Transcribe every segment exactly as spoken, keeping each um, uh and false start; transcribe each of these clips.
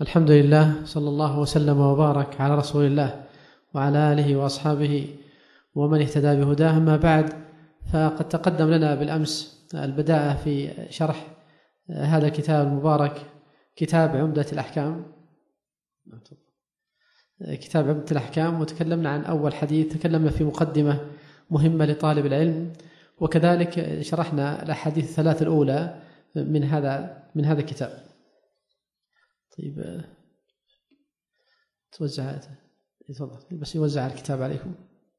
الحمد لله، صلى الله وسلم وبارك على رسول الله وعلى آله وأصحابه ومن اهتدى بهداه. أما بعد، فقد تقدم لنا بالأمس البداءة في شرح هذا الكتاب المبارك، كتاب عمدة الأحكام كتاب عمدة الأحكام وتكلمنا عن أول حديث، تكلمنا في مقدمة مهمة لطالب العلم، وكذلك شرحنا الأحاديث الثلاث الأولى من هذا من هذا الكتاب. طيب توزع، تفضل بس يوزع الكتاب عليكم.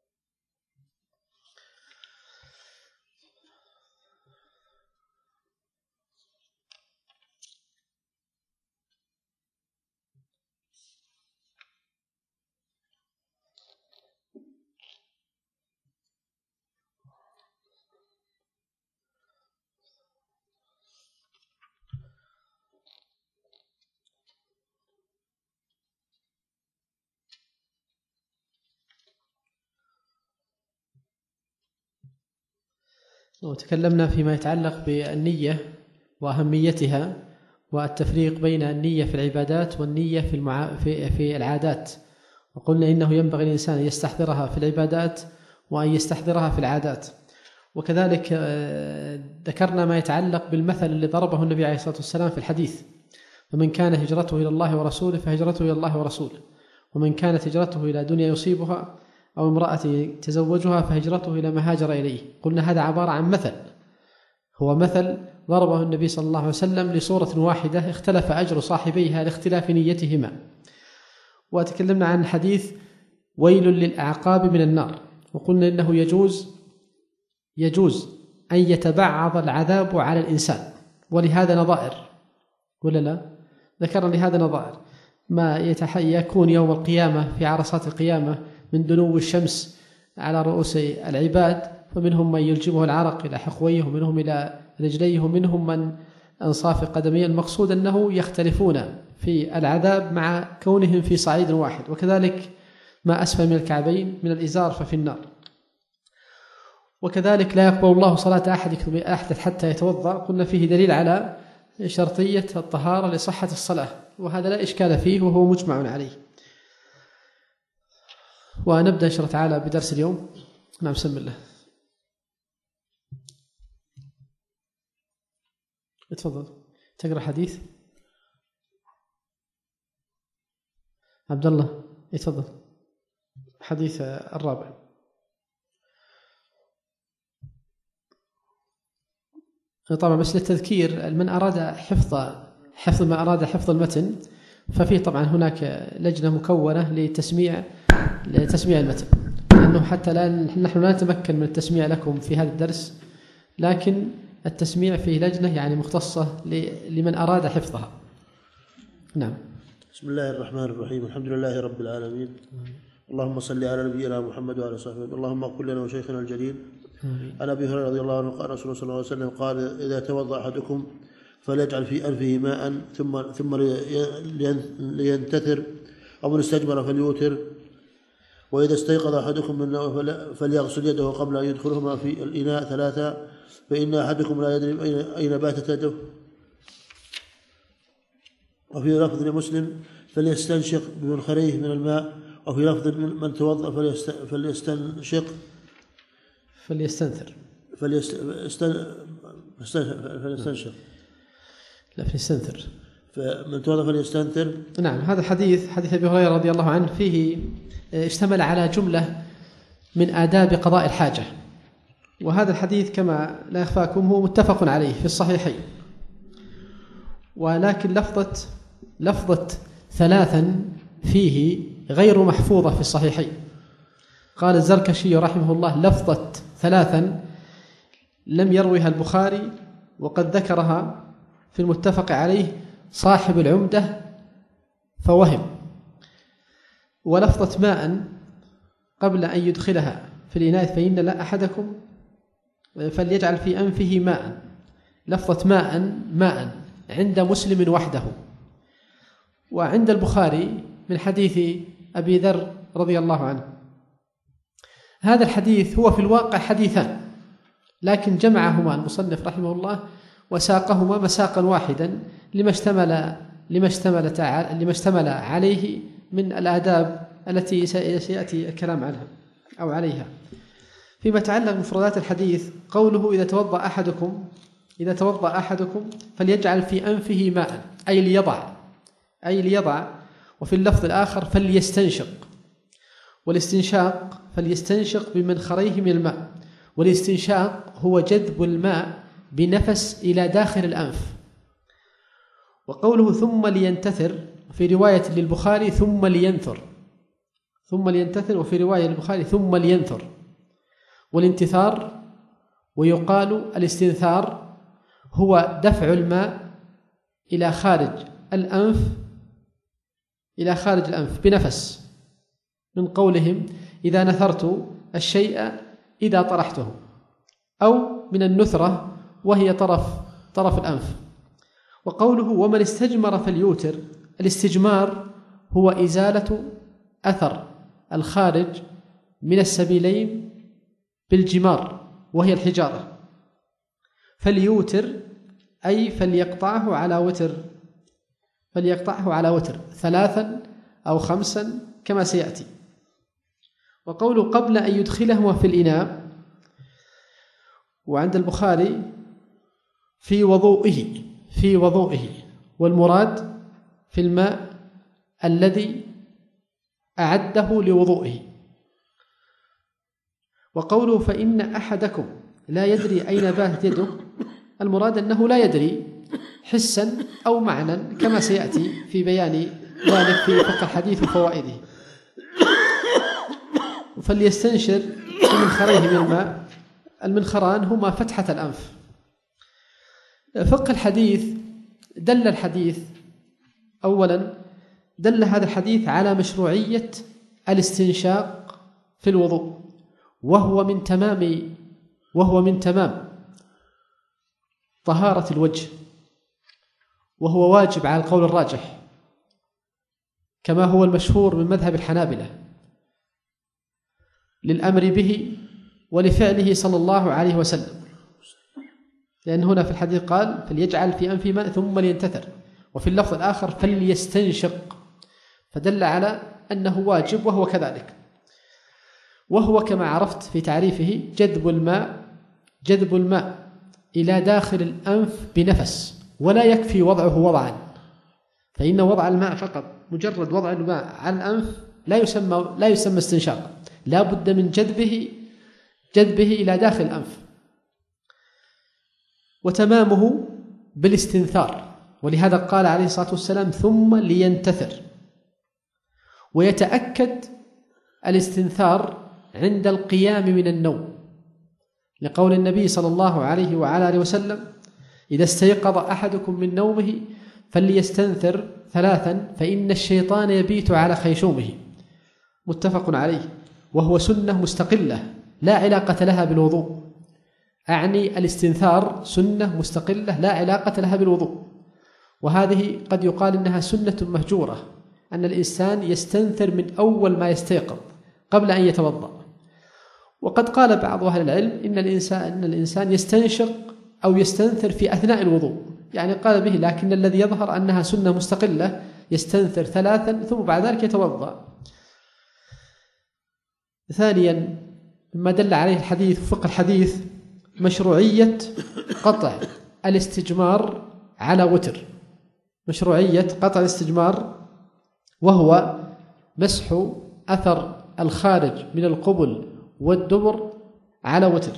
وتكلمنا فيما يتعلق بالنية وأهميتها والتفريق بين النية في العبادات والنية في, المع... في... في العادات، وقلنا إنه ينبغي الإنسان أن يستحضرها في العبادات وأن يستحضرها في العادات. وكذلك ذكرنا ما يتعلق بالمثل اللي ضربه النبي عليه الصلاة والسلام في الحديث: ومن كان هجرته إلى الله ورسوله فهجرته إلى الله ورسوله، ومن كانت هجرته إلى دنيا يصيبها أو امرأة تزوجها فهجرته إلى ما هاجر إليه. قلنا هذا عبارة عن مثل، هو مثل ضربه النبي صلى الله عليه وسلم لصورة واحدة اختلف أجر صاحبيها لاختلاف نيتهما. وتكلمنا عن حديث ويل للأعقاب من النار، وقلنا إنه يجوز يجوز أن يتبعض العذاب على الإنسان، ولهذا نظائر ولا لا؟ ذكرنا لهذا نظائر ما يكون يوم القيامة في عرصات القيامة من دنو الشمس على رؤوس العباد، فمنهم من يلجمه العرق إلى حقويه، ومنهم إلى رجليه، ومنهم من أنصاف قدميه. المقصود أنه يختلفون في العذاب مع كونهم في صعيد واحد. وكذلك ما أسفل من الكعبين من الإزار ففي النار. وكذلك لا يقبل الله صلاة أحدكم أحدث حتى يتوضأ، قلنا فيه دليل على شرطية الطهارة لصحة الصلاة، وهذا لا إشكال فيه وهو مجمع عليه. ونبدأ إن شاء الله تعالى بدرس اليوم. نعم، بسم الله. اتفضل تقرأ حديث عبد الله. اتفضل حديث الرابع. طبعا بس للتذكير، من أراد حفظ حفظ ما أراد حفظ المتن، ففيه طبعا هناك لجنة مكونة لتسميع لتسميع المتن، لأنه حتى لا نحن لا نتمكن من التسميع لكم في هذا الدرس، لكن التسميع فيه لجنة يعني مختصة لمن أراد حفظها. نعم. بسم الله الرحمن الرحيم. الحمد لله رب العالمين. اللهم صل على نبينا محمد وعلى صحبه. اللهم اغفر لنا وشيخنا الجليل. عن ابي هريره رضي الله عنه قال رسول الله صلى الله عليه وسلم قال: اذا توضا احدكم فليجعل في انفه ماء ثم ثم لينتثر او من استجمر فليوتر، واذا استيقظ احدكم من النوم فليغسل يده قبل ان يدخلهما في الاناء ثلاثا، فان احدكم لا يدري اين باتت يده. وفي لفظ لمسلم: فليستنشق بمنخريه من الماء. وفي لفظ من توضأ فليستنشق فليستنثر فليستنشق لا فليستنثر فمن توضأ فليستنثر. نعم. هذا حديث حديث أبي هريرة رضي الله عنه فيه اشتمل على جملة من آداب قضاء الحاجة، وهذا الحديث كما لا يخفاكم هو متفق عليه في الصحيحين، ولكن لفظة لفظة ثلاثا فيه غير محفوظة في الصحيحين. قال الزركشي رحمه الله: لفظة ثلاثا لم يرويها البخاري، وقد ذكرها في المتفق عليه صاحب العمدة فوهم. ولفظة ماء قبل أن يدخلها في الإناء فإن لا أحدكم فليجعل في أنفه ماء. لفظة ماء ماء عند مسلم وحده، وعند البخاري من حديث أبي ذر رضي الله عنه. هذا الحديث هو في الواقع حديثان، لكن جمعهما المصنف رحمه الله وساقهما مساقا واحدا لما اشتمل لما اشتمل لما اشتمل عليه من الآداب التي سيأتي الكلام عنها أو عليها. فيما يتعلق بمفردات الحديث قوله إذا توضأ أحدكم إذا توضأ أحدكم فليجعل في أنفه ماء، أي ليضع أي ليضع وفي اللفظ الآخر فليستنشق، والاستنشاق فليستنشق بمنخريه من الماء، والاستنشاق هو جذب الماء بنفس إلى داخل الأنف. وقوله ثم لينتثر في رواية للبخاري ثم لينثر ثم لينتثر وفي رواية للبخاري ثم لينثر. والانتثار ويقال الاستنثار هو دفع الماء إلى خارج الأنف إلى خارج الأنف بنفس، من قولهم إذا نثرت الشيء إذا طرحته، أو من النثرة وهي طرف طرف الأنف. وقوله ومن استجمر فليوتر، الاستجمار هو إزالة أثر الخارج من السبيلين بالجمار وهي الحجارة. فليوتر أي فليقطعه على وتر فليقطعه على وتر ثلاثا أو خمسا كما سيأتي. وقوله قبل أن يدخلهما في الإناء، وعند البخاري في وضوئه في وضوئه والمراد في الماء الذي أعده لوضوئه. وقوله فإن أحدكم لا يدري أين باتت يده، المراد أنه لا يدري حسا أو معنى كما سيأتي في بيان ذلك في فقه الحديث وفوائده. فليستنشر بمنخريه من الماء، المنخران هما فتحة الأنف. فقه الحديث دل الحديث أولا دل هذا الحديث على مشروعية الاستنشاق في الوضوء، وهو من تمام وهو من تمام طهارة الوجه، وهو واجب على القول الراجح كما هو المشهور من مذهب الحنابلة للأمر به ولفعله صلى الله عليه وسلم، لأن هنا في الحديث قال فليجعل في أنفه ماء ثم لينتثر، وفي اللفظ الآخر فليستنشق، فدل على أنه واجب وهو كذلك. وهو كما عرفت في تعريفه جذب الماء جذب الماء إلى داخل الأنف بنفس، ولا يكفي وضعه وضعا، فإن وضع الماء فقط مجرد وضع الماء على الأنف لا يسمى لا يسمى استنشاق، لا بد من جذبه جذبه إلى داخل الأنف. وتمامه بالاستنثار، ولهذا قال عليه الصلاة والسلام ثم لينتثر. ويتأكد الاستنثار عند القيام من النوم، لقول النبي صلى الله عليه وعلى آله وسلم إذا استيقظ أحدكم من نومه فليستنثر ثلاثا فإن الشيطان يبيت على خيشومه، متفق عليه. وهو سنة مستقلة لا علاقة لها بالوضوء، أعني الاستنثار سنة مستقلة لا علاقة لها بالوضوء. وهذه قد يقال إنها سنة مهجورة، أن الإنسان يستنثر من أول ما يستيقظ قبل أن يتوضأ. وقد قال بعض أهل العلم إن الإنسان, إن الإنسان يستنشق أو يستنثر في أثناء الوضوء، يعني قال به، لكن الذي يظهر أنها سنة مستقلة يستنثر ثلاثا ثم بعد ذلك يتوضأ. ثانيا مما دل عليه الحديث وفقه الحديث مشروعية قطع الاستجمار على وتر، مشروعية قطع الاستجمار، وهو مسح أثر الخارج من القبل والدبر على وتر.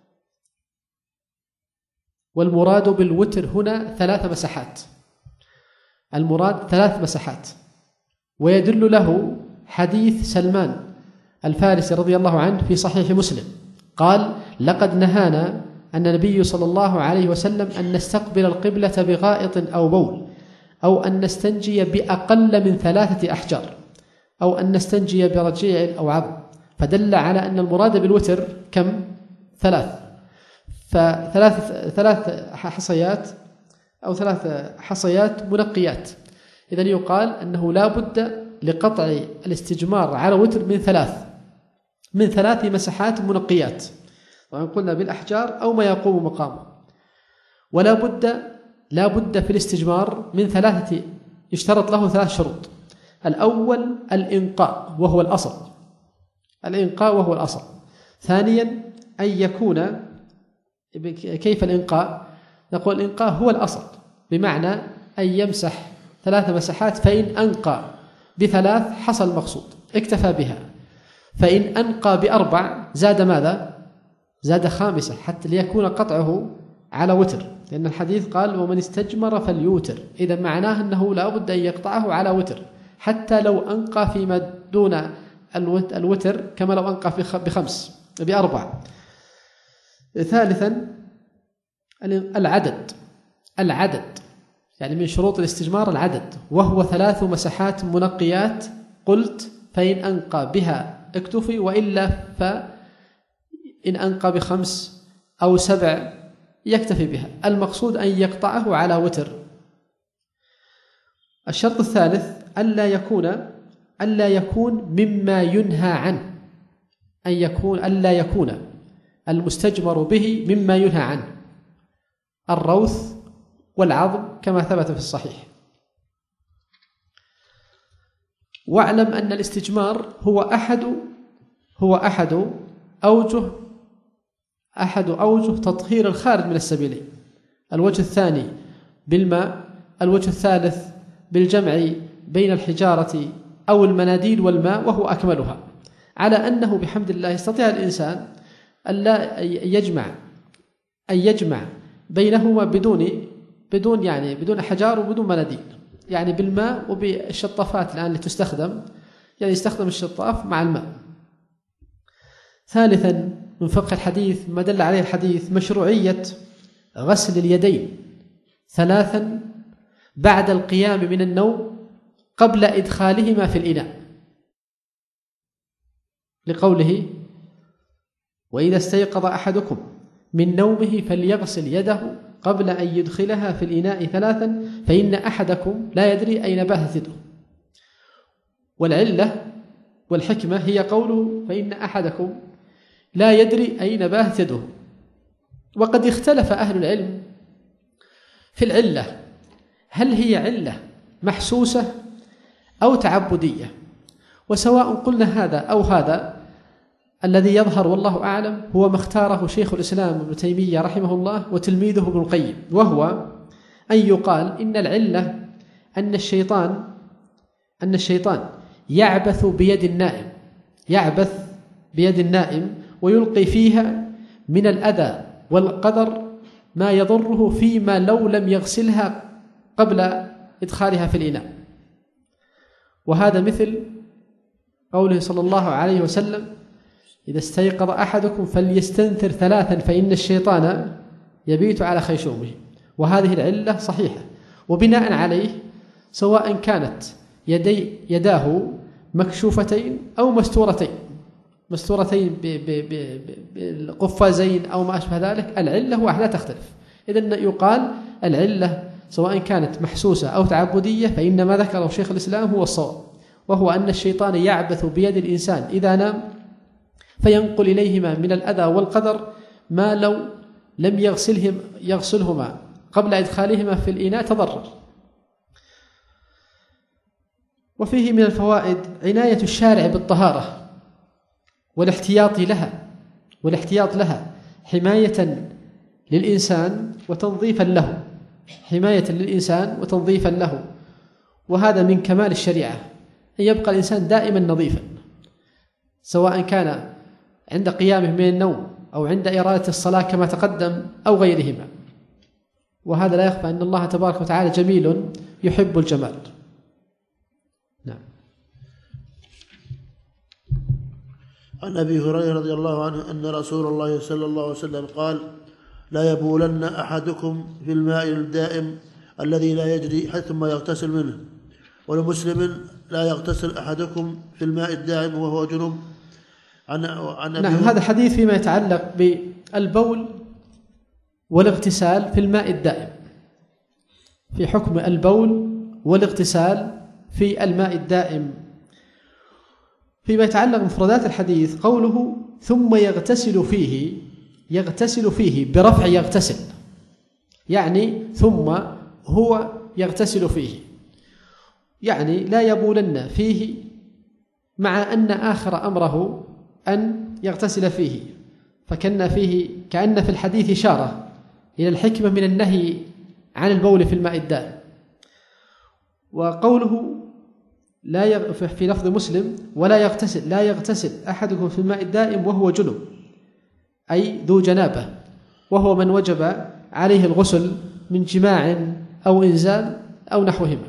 والمراد بالوتر هنا ثلاث مسحات، المراد ثلاث مسحات. ويدل له حديث سلمان الفارسي رضي الله عنه في صحيح مسلم قال لقد نهانا أن النبي صلى الله عليه وسلم أن نستقبل القبلة بغائط أو بول، أو أن نستنجي بأقل من ثلاثة أحجار، أو أن نستنجي برجيع أو عظم. فدل على أن المراد بالوتر كم؟ ثلاث فثلاث ثلاث حصيات أو ثلاث حصيات منقيات. إذن يقال أنه لا بد لقطع الاستجمار على وتر من ثلاث من ثلاث مسحات منقيات، وإن قلنا بالأحجار أو ما يقوم مقامه. ولا بد لا بد في الاستجمار من ثلاثة يشترط له ثلاث شروط. الأول الإنقاء وهو الأصل، الإنقاء وهو الأصل. ثانيا أن يكون، كيف الإنقاء؟ نقول الإنقاء هو الأصل، بمعنى أن يمسح ثلاث مسحات، فإن أنقى بثلاث حصل المقصود اكتفى بها، فإن أنقى بأربع زاد ماذا؟ زاد خامسة، حتى ليكون قطعه على وتر، لأن الحديث قال ومن استجمر فليوتر، إذا معناه أنه لا بد أن يقطعه على وتر، حتى لو أنقى فيما دون الوتر، كما لو أنقى بخمس بأربع. ثالثا العدد، العدد يعني من شروط الاستجمار العدد، وهو ثلاث مسحات منقيات، قلت فإن أنقى بها اكتفي، وإلا فإن أنقى بخمس أو سبع يكتفي بها، المقصود أن يقطعه على وتر. الشرط الثالث ألا يكون ألا يكون مما ينهى عنه، أن يكون ألا يكون المستجمر به مما ينهى عنه، الروث والعظم كما ثبت في الصحيح. واعلم أن الاستجمار هو أحد هو أحد أوجه أحد أوجه تطهير الخارج من السبيلين. الوجه الثاني بالماء، الوجه الثالث بالجمع بين الحجارة أو المناديل والماء، وهو أكملها، على أنه بحمد الله يستطيع الإنسان ألا يجمع أن يجمع بينهما بدون بدون يعني بدون حجار وبدون مناديل، يعني بالماء وبالشطافات الآن اللي تستخدم، يعني يستخدم الشطاف مع الماء. ثالثا من فقه الحديث ما دل عليه الحديث مشروعية غسل اليدين ثلاثا بعد القيام من النوم قبل إدخالهما في الإناء، لقوله وإذا استيقظ أحدكم من نومه فليغسل يده قبل أن يدخلها في الإناء ثلاثا فإن أحدكم لا يدري أين باتت يده. والعلة والحكمة هي قوله فإن أحدكم لا يدري أين باتت يده. وقد اختلف أهل العلم في العلة، هل هي علة محسوسة أو تعبدية؟ وسواء قلنا هذا أو هذا، الذي يظهر والله أعلم هو ما اختاره شيخ الإسلام ابن تيمية رحمه الله وتلميذه ابن القيم، وهو أن يقال إن العلة أن الشيطان أن الشيطان يعبث بيد النائم يعبث بيد النائم ويلقي فيها من الأذى والقدر ما يضره فيما لو لم يغسلها قبل إدخالها في الإناء. وهذا مثل قوله صلى الله عليه وسلم إذا استيقظ أحدكم فليستنثر ثلاثا فإن الشيطان يبيت على خيشومه. وهذه العلة صحيحة، وبناء عليه سواء كانت يدي يداه مكشوفتين أو مستورتين مستورتين بقفازين أو ما أشبه ذلك، العلة واحدة تختلف. إذن يقال العلة سواء كانت محسوسة أو تعبدية، فإن ما ذكره شيخ الإسلام هو الصواب، وهو أن الشيطان يعبث بيد الإنسان إذا نام فينقل إليهما من الأذى والقدر ما لو لم يغسلهم يغسلهما قبل إدخالهما في الإناء تضرر. وفيه من الفوائد عناية الشارع بالطهارة والاحتياط لها والاحتياط لها حماية للإنسان وتنظيفا له حماية للإنسان وتنظيفا له وهذا من كمال الشريعة، أن يبقى الإنسان دائما نظيفا، سواء كان عند قيامه من النوم أو عند إرادة الصلاة كما تقدم أو غيرهما. وهذا لا يخفى أن الله تبارك وتعالى جميل يحب الجمال. نعم. عن أبي هريرة رضي الله عنه أن رسول الله صلى الله عليه وسلم قال لا يبولن أحدكم في الماء الدائم الذي لا يجري ثم يغتسل منه. ولمسلم لا يغتسل أحدكم في الماء الدائم وهو جنب. عن عن نعم. هذا حديث فيما يتعلق بالبول والاغتسال في الماء الدائم، في حكم البول والاغتسال في الماء الدائم. فيما يتعلق بمفردات الحديث قوله ثم يغتسل فيه يغتسل فيه برفع يغتسل، يعني ثم هو يغتسل فيه. يعني لا يبولن فيه، مع أن آخر أمره أن يغتسل فيه، فكان فيه كأن في الحديث إشارة إلى الحكمة من النهي عن البول في الماء الدائم. وقوله لا يغ... في لفظ مسلم ولا يغتسل لا يغتسل أحدكم في الماء الدائم وهو جنب، أي ذو جنابة، وهو من وجب عليه الغسل من جماع أو إنزال أو نحوهما.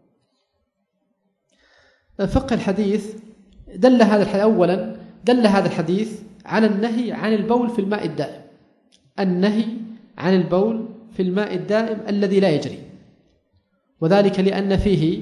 فقه الحديث دل هذا الحديث أولا دل هذا الحديث على النهي عن البول في الماء الدائم، النهي عن البول في الماء الدائم الذي لا يجري، وذلك لأن فيه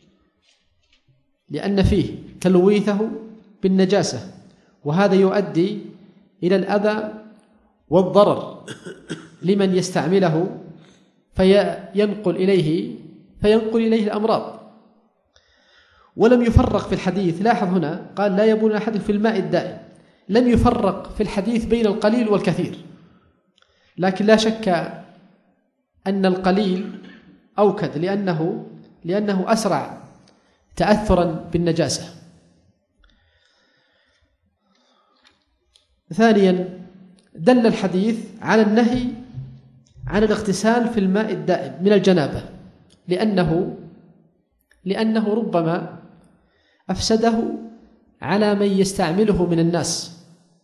لأن فيه تلويثه بالنجاسة، وهذا يؤدي إلى الأذى والضرر لمن يستعمله فينقل إليه فينقل إليه الأمراض. ولم يفرق في الحديث، لاحظ هنا قال لا يبول أحد في الماء الدائم، لم يفرق في الحديث بين القليل والكثير، لكن لا شك أن القليل أوكد لأنه لأنه أسرع تأثرا بالنجاسة. ثانيا دل الحديث على النهي عن الاغتسال في الماء الدائم من الجنابة، لأنه لأنه ربما أفسده على من يستعمله من الناس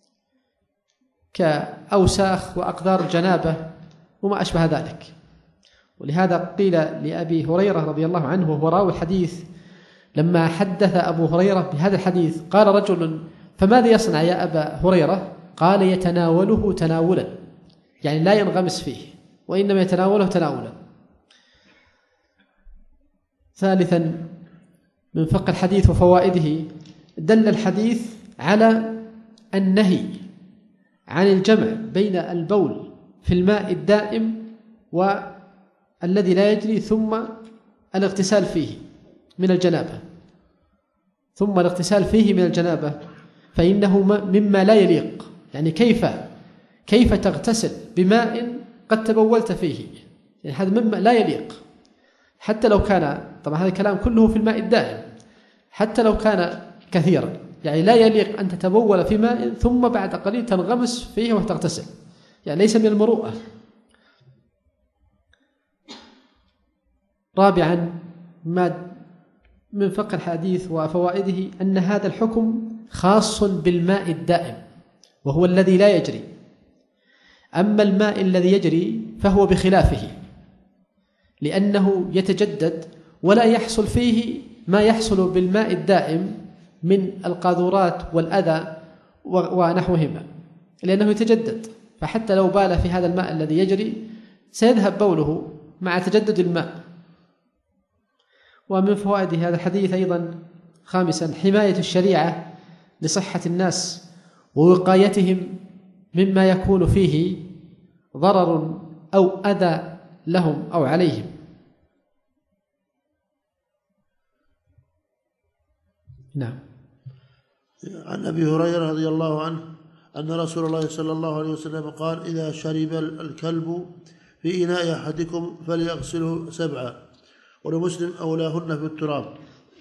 كأوساخ وأقدار جنابة وما أشبه ذلك. ولهذا قيل لأبي هريرة رضي الله عنه وهو راوي الحديث لما حدث أبو هريرة بهذا الحديث قال رجل: فماذا يصنع يا أبا هريرة؟ قال: يتناوله تناولا، يعني لا ينغمس فيه وإنما يتناوله تناولا. ثالثا من فقه الحديث وفوائده دل الحديث على النهي عن الجمع بين البول في الماء الدائم والذي لا يجري ثم الاغتسال فيه من الجنابة ثم الاغتسال فيه من الجنابة فإنه مما لا يليق. يعني كيف كيف تغتسل بماء قد تبولت فيه؟ يعني هذا مما لا يليق، حتى لو كان، طبعا هذا الكلام كله في الماء الدائم، حتى لو كان كثيرا، يعني لا يليق أن تتبول في ماء ثم بعد قليل تنغمس فيه وتغتسل، يعني ليس من المروءة. رابعا ما من فقه الحديث وفوائده أن هذا الحكم خاص بالماء الدائم وهو الذي لا يجري، أما الماء الذي يجري فهو بخلافه، لأنه يتجدد ولا يحصل فيه ما يحصل بالماء الدائم من القاذورات والأذى ونحوهما، لأنه يتجدد، فحتى لو بال في هذا الماء الذي يجري سيذهب بوله مع تجدد الماء. ومن فوائد هذا الحديث أيضا خامسا حماية الشريعة لصحة الناس ووقايتهم مما يكون فيه ضرر أو أذى لهم أو عليهم. نعم. عن أبي هريرة رضي الله عنه أن رسول الله صلى الله عليه وسلم قال: إذا شرب الكلب في إناء أحدكم فليغسله سبعا، ولمسلم: أولاهن في التراب.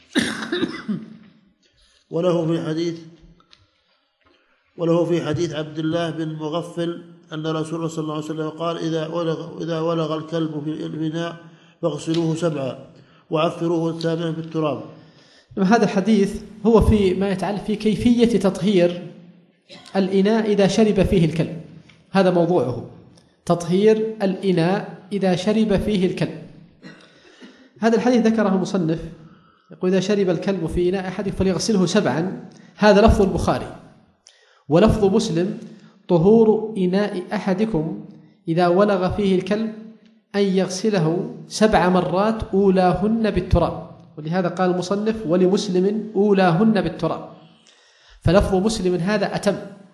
وله في حديث وله في حديث عبد الله بن مغفل أن رسول الله صلى الله عليه وسلم قال: إذا ولغ, إذا ولغ الكلب في الإناء فاغسلوه سبعا وعفروه الثامنة بالتراب. هذا الحديث هو في ما يتعلق في كيفية تطهير الإناء إذا شرب فيه الكلب، هذا موضوعه، تطهير الإناء إذا شرب فيه الكلب. هذا الحديث ذكره المصنف، يقول: إذا شرب الكلب في إناء أحد فليغسله سبعا، هذا لفظ البخاري. ولفظ مسلم: طهور إناء أحدكم إذا ولغ فيه الكلب أن يغسله سبع مرات أولاهن بالتراب. ولهذا قال المصنف: ولمسلم أولاهن بالتراب. فلفظ مسلم هذا أتم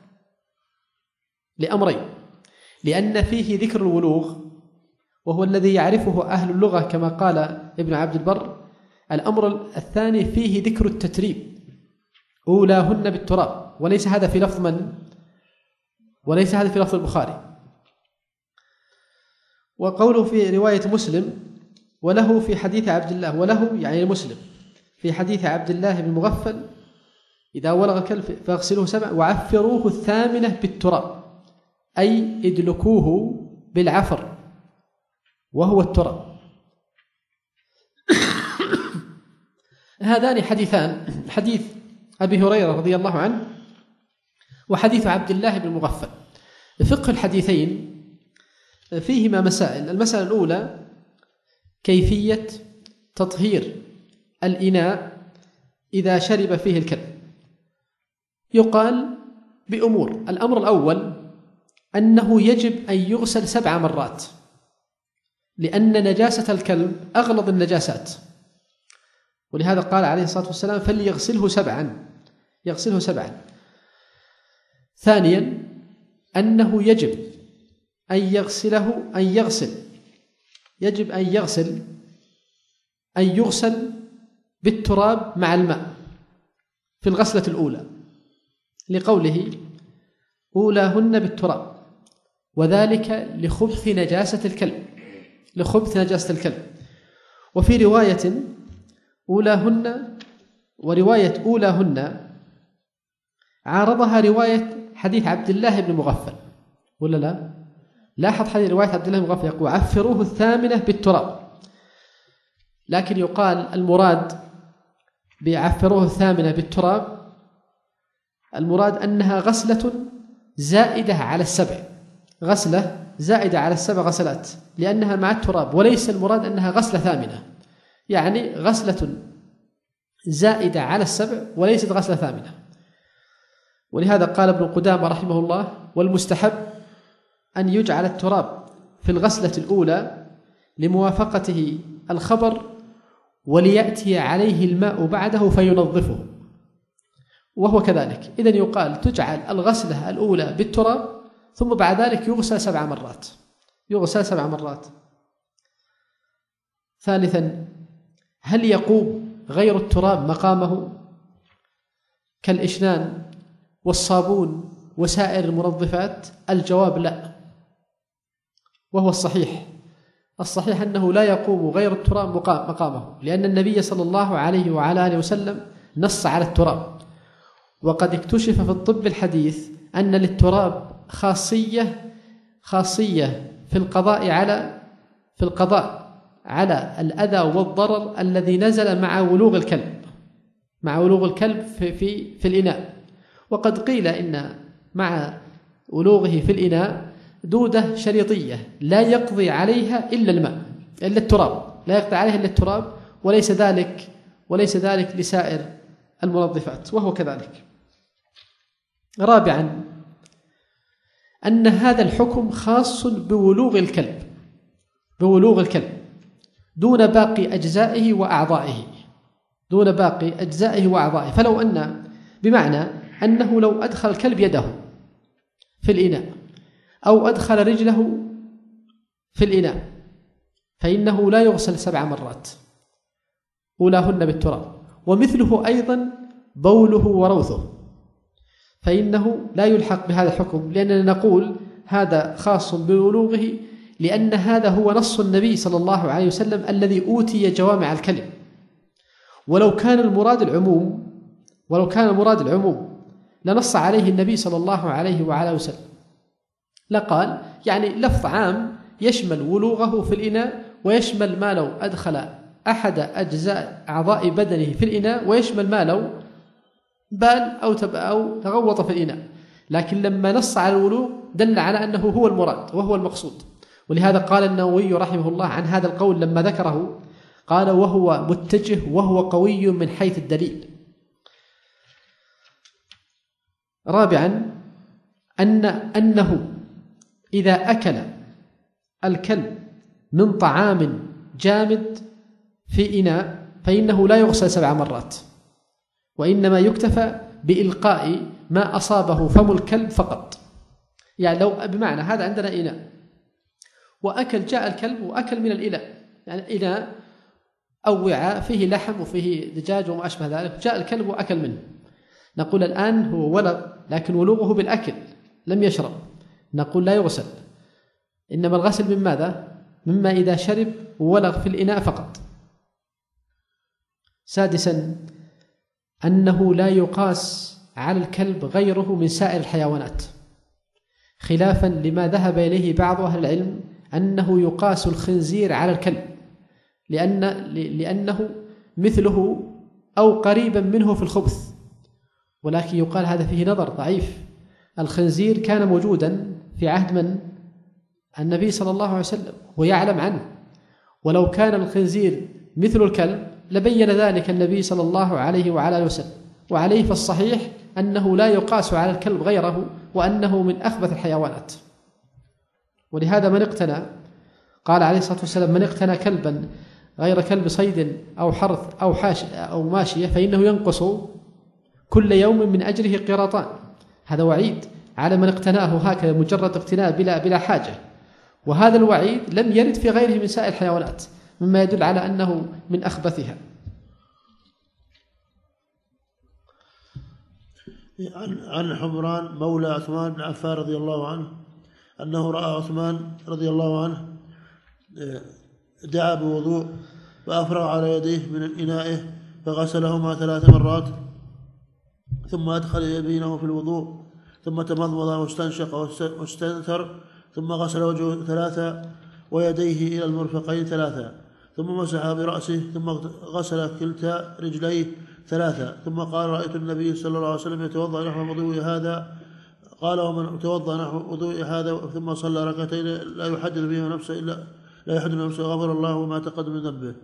لأمرين: لأن فيه ذكر الولوغ وهو الذي يعرفه أهل اللغة كما قال ابن عبد البر. الأمر الثاني فيه ذكر التتريب، أولاهن بالتراب، وليس هذا في لفظ من وليس هذا في لفظ البخاري. وقوله في رواية مسلم: وله في حديث عبد الله، وله يعني مسلم في حديث عبد الله بن مغفل إذا ولغ الكلب فاغسلوه سبع وعفروه الثامنة بالتراب، أي ادلكوه بالعفر وهو التراب. هذان حديثان، حديث أبي هريرة رضي الله عنه وحديث عبد الله بن مغفل. فقه الحديثين فيهما مسائل. المسألة الأولى كيفية تطهير الإناء إذا شرب فيه الكلب. يقال بأمور. الأمر الأول أنه يجب أن يغسل سبع مرات، لأن نجاسة الكلب أغلظ النجاسات، ولهذا قال عليه الصلاة والسلام فليغسله سبعا، يغسله سبعا. ثانيا أنه يجب أن يغسله أن يغسل يجب أن يغسل أن يغسل بالتراب مع الماء في الغسلة الأولى، لقوله أولاهن بالتراب، وذلك لخبث نجاسة الكلب لخبث نجاسة الكلب. وفي رواية أولاهن، ورواية أولاهن عارضها رواية حديث عبد الله بن مغفل، ولا لا؟ لاحظ حديث رواية عبد الله بن مغفل يقول عفروه الثامنة بالتراب، لكن يقال المراد بعفروه الثامنة بالتراب المراد أنها غسلة زائدة على السبع، غسلة زائدة على السبع غسلات، لأنها مع التراب، وليس المراد أنها غسلة ثامنة، يعني غسلة زائدة على السبع وليست غسلة ثامنة. ولهذا قال ابن قدامة رحمه الله والمستحب أن يجعل التراب في الغسلة الأولى لموافقته الخبر وليأتي عليه الماء بعده فينظفه، وهو كذلك. إذن يقال تجعل الغسلة الأولى بالتراب ثم بعد ذلك يغسل سبع مرات يغسل سبع مرات. ثالثا هل يقوم غير التراب مقامه كالإشنان والصابون وسائر المنظفات؟ الجواب لا، وهو الصحيح. الصحيح أنه لا يقوم غير التراب مقامه، لأن النبي صلى الله عليه وعلى آله وسلم نص على التراب. وقد اكتشف في الطب الحديث أن للتراب خاصية خاصية في القضاء على في القضاء على الأذى والضرر الذي نزل مع ولوغ الكلب مع ولوغ الكلب في في في الإناء. وقد قيل إن مع ولوغه في الإناء دودة شريطية لا يقضي عليها إلا الماء إلا التراب لا يقضي عليها إلا التراب، وليس ذلك وليس ذلك لسائر المنظفات، وهو كذلك. رابعا أن هذا الحكم خاص بولوغ الكلب بولوغ الكلب دون باقي أجزائه وأعضائه دون باقي أجزائه وأعضائه. فلو أن بمعنى أنه لو أدخل الكلب يده في الإناء أو أدخل رجله في الإناء فإنه لا يغسل سبع مرات أولاهن بالتراب. ومثله أيضا بوله وروثه، فإنه لا يلحق بهذا الحكم، لأننا نقول هذا خاص بولوغه لأن هذا هو نص النبي صلى الله عليه وسلم الذي أوتي جوامع الكلم. ولو كان المراد العموم ولو كان المراد العموم لنص عليه النبي صلى الله عليه وعلى وسلم، لقال يعني لفظ عام يشمل ولوغه في الإناء ويشمل ما لو أدخل أحد أجزاء أعضاء بدنه في الإناء ويشمل ما لو بال أو أو تغوط في الإناء. لكن لما نص على الولوغ دل على أنه هو المراد وهو المقصود. ولهذا قال النووي رحمه الله عن هذا القول لما ذكره قال وهو متجه وهو قوي من حيث الدليل. رابعا أن أنه إذا أكل الكلب من طعام جامد في إناء فإنه لا يغسل سبع مرات، وإنما يكتفى بإلقاء ما أصابه فم الكلب فقط. يعني لو بمعنى هذا عندنا إناء وأكل جاء الكلب وأكل من الإناء، يعني إناء أو وعاء فيه لحم وفيه دجاج وما أشبه ذلك، جاء الكلب وأكل منه، نقول الآن هو ولغ لكن ولوغه بالأكل لم يشرب، نقول لا يغسل، إنما الغسل من ماذا؟ مما إذا شرب ولغ في الإناء فقط. سادسا أنه لا يقاس على الكلب غيره من سائر الحيوانات، خلافا لما ذهب إليه بعض أهل العلم أنه يقاس الخنزير على الكلب لأن لأنه مثله أو قريبا منه في الخبث، ولكن يقال هذا فيه نظر ضعيف. الخنزير كان موجودا في عهد من؟ النبي صلى الله عليه وسلم ويعلم عنه، ولو كان الخنزير مثل الكلب لبين ذلك النبي صلى الله عليه وعلى آله وسلم، وعليه فالصحيح أنه لا يقاس على الكلب غيره وأنه من أخبث الحيوانات. ولهذا من اقتنى، قال عليه الصلاة والسلام: من اقتنى كلبا غير كلب صيد أو حرث أو حاش أو ماشية فإنه ينقص كل يوم من أجره قيراطان. هذا وعيد على من اقتناه هكذا مجرد اقتناء بلا بلا حاجة، وهذا الوعيد لم يرد في غيره من سائر الحيوانات، مما يدل على أنه من أخبثها. عن عن حمران مولى عثمان بن عفان رضي الله عنه أنه رأى عثمان رضي الله عنه دعا بوضوء فأفرغ على يديه من إنائه فغسلهما ثلاث مرات ثم أدخل يمينه في الوضوء ثم تمضمض واستنشق واستنثر ثم غسل وجهه ثلاثة ويديه إلى المرفقين ثلاثة ثم مسح برأسه ثم غسل كلتا رجليه ثلاثة ثم قال: رأيت النبي صلى الله عليه وسلم يتوضأ نحو وضوء هذا. قال: ومن توضأ نحو وضوء هذا ثم صلى ركعتين لا يحدث بهما نفسه إلا لا يحدث نفسه غفر الله ما تقدم من ذنبه.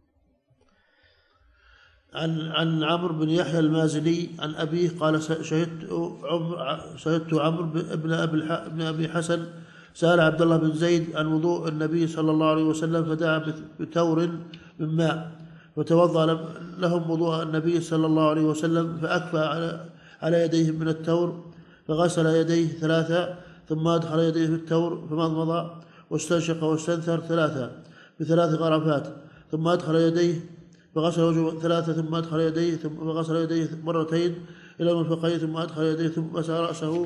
عن عن عمرو بن يحيى المازني عن أبيه قال: شهدت عمر شهدت عمرو بن أبي ابن أبي حسن سأل عبد الله بن زيد عن وضوء النبي صلى الله عليه وسلم فدعا بتور من ماء وتوضأ لهم وضوء النبي صلى الله عليه وسلم فأكفى على على يديه من التور فغسل يديه ثلاثة ثم أدخل يديه في التور فمضمض واستنشق واستنثر ثلاثة بثلاث غرفات ثم أدخل يديه فغسل وجهه ثلاثة ثم أدخل يديه ثم غسل يديه مرتين إلى المرفقين ثم أدخل يديه ثم مسح رأسه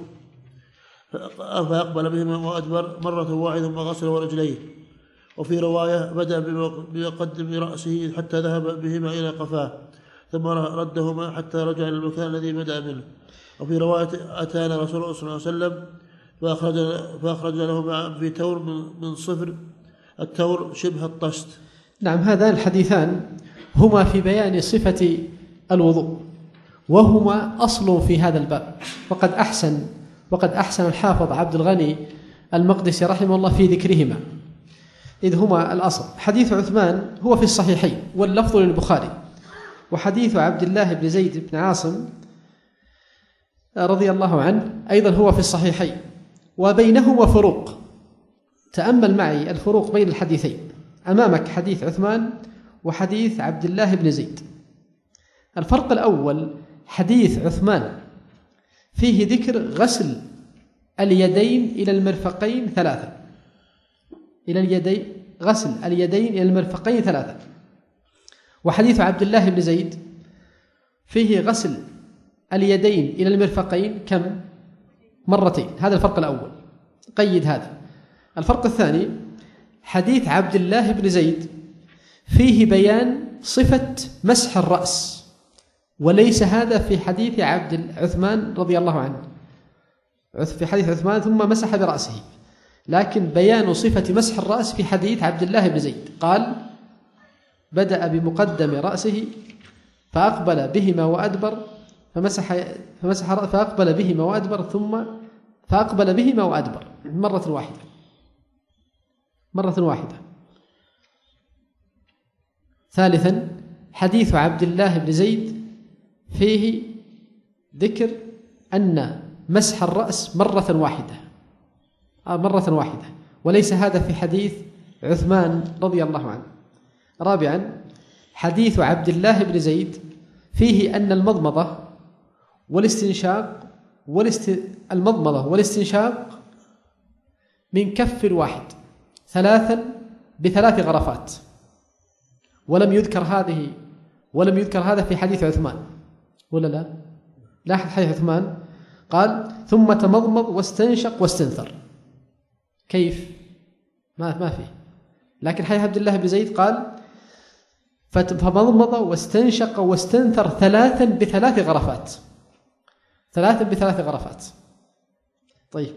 فأقبل بهما وأدبر مرة واحدة ثم غسل ورجليه. وفي رواية بدأ بمقدم رأسه حتى ذهب بهما إلى قفاه ثم ردهما حتى رجع إلى المكان الذي بدأ منه. وفي رواية أتانا رسول الله صلى الله عليه وسلم فأخرج, فأخرج له في تور من صفر التور شبه الطست. نعم، هذان الحديثان هما في بيان صفة الوضوء وهما أصل في هذا الباب، وقد أحسن وقد أحسن الحافظ عبد الغني المقدسي رحمه الله في ذكرهما إذ هما الأصل. حديث عثمان هو في الصحيحين واللفظ للبخاري، وحديث عبد الله بن زيد بن عاصم رضي الله عنه أيضا هو في الصحيحين، وبينهما فروق. تأمل معي الفروق بين الحديثين. أمامك حديث عثمان وحديث عبد الله بن زيد. الفرق الأول: حديث عثمان فيه ذكر غسل اليدين إلى المرفقين ثلاثة إلى اليدين غسل اليدين إلى المرفقين ثلاثة وحديث عبد الله بن زيد فيه غسل اليدين إلى المرفقين كم؟ مرتين. هذا الفرق الأول، قيد هذا. الفرق الثاني: حديث عبد الله بن زيد فيه بيان صفة مسح الرأس، وليس هذا في حديث عبد عثمان رضي الله عنه. في حديث عثمان ثم مسح برأسه، لكن بيان صفة مسح الرأس في حديث عبد الله بن زيد. قال: بدأ بمقدم رأسه فأقبل بهما وأدبر فمسح فمسح فأقبل بهما وأدبر ثم فأقبل بهما وأدبر مرة واحدة مرة واحدة. ثالثا: حديث عبد الله بن زيد فيه ذكر أن مسح الرأس مرة واحدة مرة واحدة وليس هذا في حديث عثمان رضي الله عنه. رابعا: حديث عبد الله بن زيد فيه أن المضمضة والاستنشاق والاست... المضمضة والاستنشاق من كف واحد ثلاثا بثلاث غرفات، ولم يذكر هذه ولم يذكر هذا في حديث عثمان، ولا لا؟ لاحظ حديث عثمان قال: ثم تمضمض واستنشق واستنثر. كيف؟ ما ما فيه لكن حديث عبد الله بن زيد قال فمضمض واستنشق واستنثر ثلاثا بثلاث غرفات، ثلاثا بثلاث غرفات. طيب،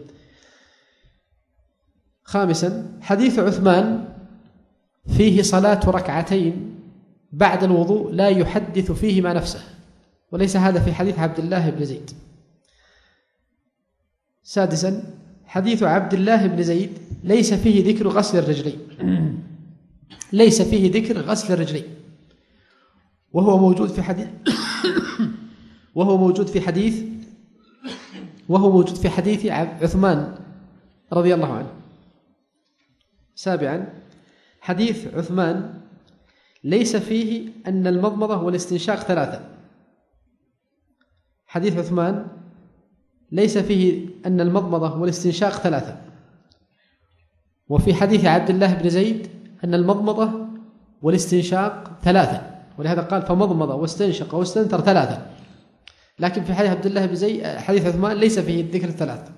خامسا حديث عثمان فيه صلاة ركعتين بعد الوضوء لا يحدث فيهما نفسه، وليس هذا في حديث عبد الله بن زيد. سادسا حديث عبد الله بن زيد ليس فيه ذكر غسل الرجلين، ليس فيه ذكر غسل الرجلين، وهو موجود في حديث وهو موجود في حديث وهو موجود في حديث عثمان رضي الله عنه. سابعا حديث عثمان ليس فيه أن المضمضة والاستنشاق ثلاثة. حديث عثمان ليس فيه أن المضمضة والاستنشاق ثلاثة، وفي حديث عبد الله بن زيد أن المضمضة والاستنشاق ثلاثة، ولهذا قال فمضمضة واستنشق واستنثر ثلاثة. لكن في حديث عبد الله بن زيد حديث عثمان ليس فيه الذكر الثلاثة.